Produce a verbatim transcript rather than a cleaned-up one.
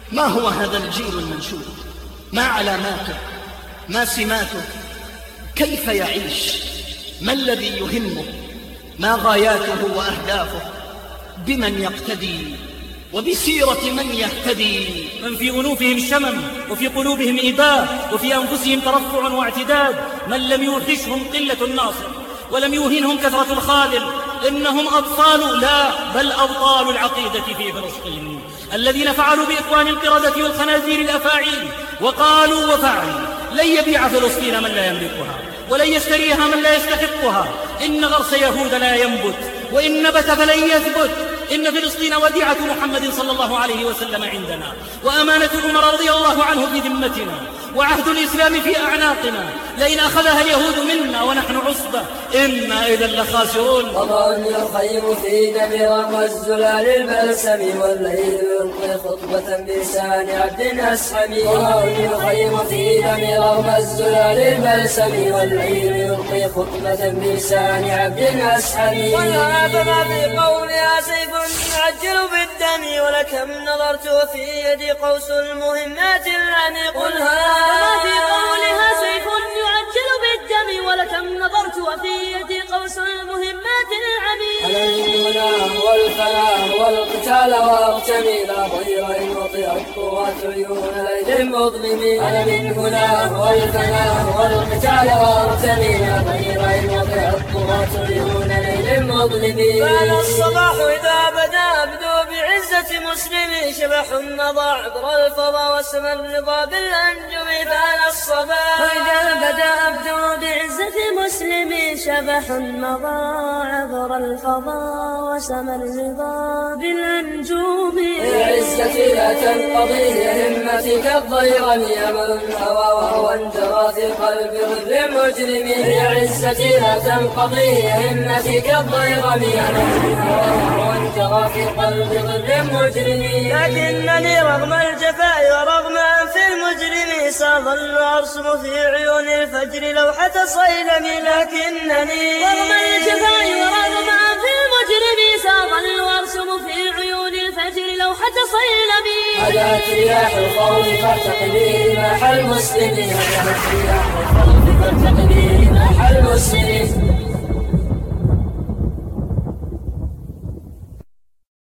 ما هو هذا الجيل المنشود؟ ما علاماته؟ ما سماته؟ كيف يعيش؟ ما الذي يهمه؟ ما غاياته وأهدافه؟ بمن يقتدي وبسيرة من يهتدي؟ من في أنوفهم شمم وفي قلوبهم إباء وفي أنفسهم ترفع واعتداد، من لم يوحشهم قلة الناصر ولم يوهنهم كثرة الخادم، إنهم أبطال لا بل أبطال العقيدة في فلسطين، الذين فعلوا بإخوان القردة والخنازير الأفاعيل وقالوا وفعلوا: لن يبيع فلسطين من لا يملكها، ولن يشتريها من لا يستحقها. إن غرس يهود لا ينبت، وإن نبت فلن يثبت. إن فلسطين وديعة محمد صلى الله عليه وسلم عندنا، وأمانة عمر رضي الله عنه في ذمتنا، وعهد الإسلام في أعناقنا. لئن أخذها اليهود منا ونحن عصبة إنا إذا لخاسرون. وضع يخيم في دمر والزلال البلسم، والليل يلقي خطبة بلسان عبد أسحم. وضع يخيم في دمر والزلال البلسم، والليل يلقي خطبة بلسان عبد أسحم. ولا فما في قولها سيف يعجل بالدم، ولكم نظرت وفي يدي قوس المهمات العميق. فما في قولها سيف يعجل بالدم، ولكم نظرت وفي يدي قوس المهمات العميق. أنا من هنا والفلاح والقتال واغتمي، لا ضير إن وطئت قوات عيون ليل مظلمين. أنا من هنا والفلاح والقتال واغتمي، لا ضير إن وطئت قوات عيون ليل مظلمين. فأنا الصباح إذا بدا أبدو بعزة مسلمي، شبح مضى عبر الفضا وسمى الرضا بالأنجم. فأنا الصباح إذا بدا أبدو بعزة مسلمي، شبح مضى عبر الفضا وسمى الرضا بالأنجوم. عزتي لا تنقضي همتك الضيرم، يمل الهوى وهو انجرى في قلب غر مجرم. عزتي لا تنقضي همتك الضيرم، يمل الهوى وهو انجرى في قلب غر مجرم. لكنني رغم الجفاء ورغم أنف المجرم، سأظل أرسم في عيون الفجر لوحة صيلم. لكنني رغم الجفاء ورغم أنف المجرم، سأظل أرسم في عيون الفجر لوحة صيلم. هدأت رياح الخوف فارتقبي رماح المسلمين، هدأت رياح الخوف فارتقبي رماح المسلمين.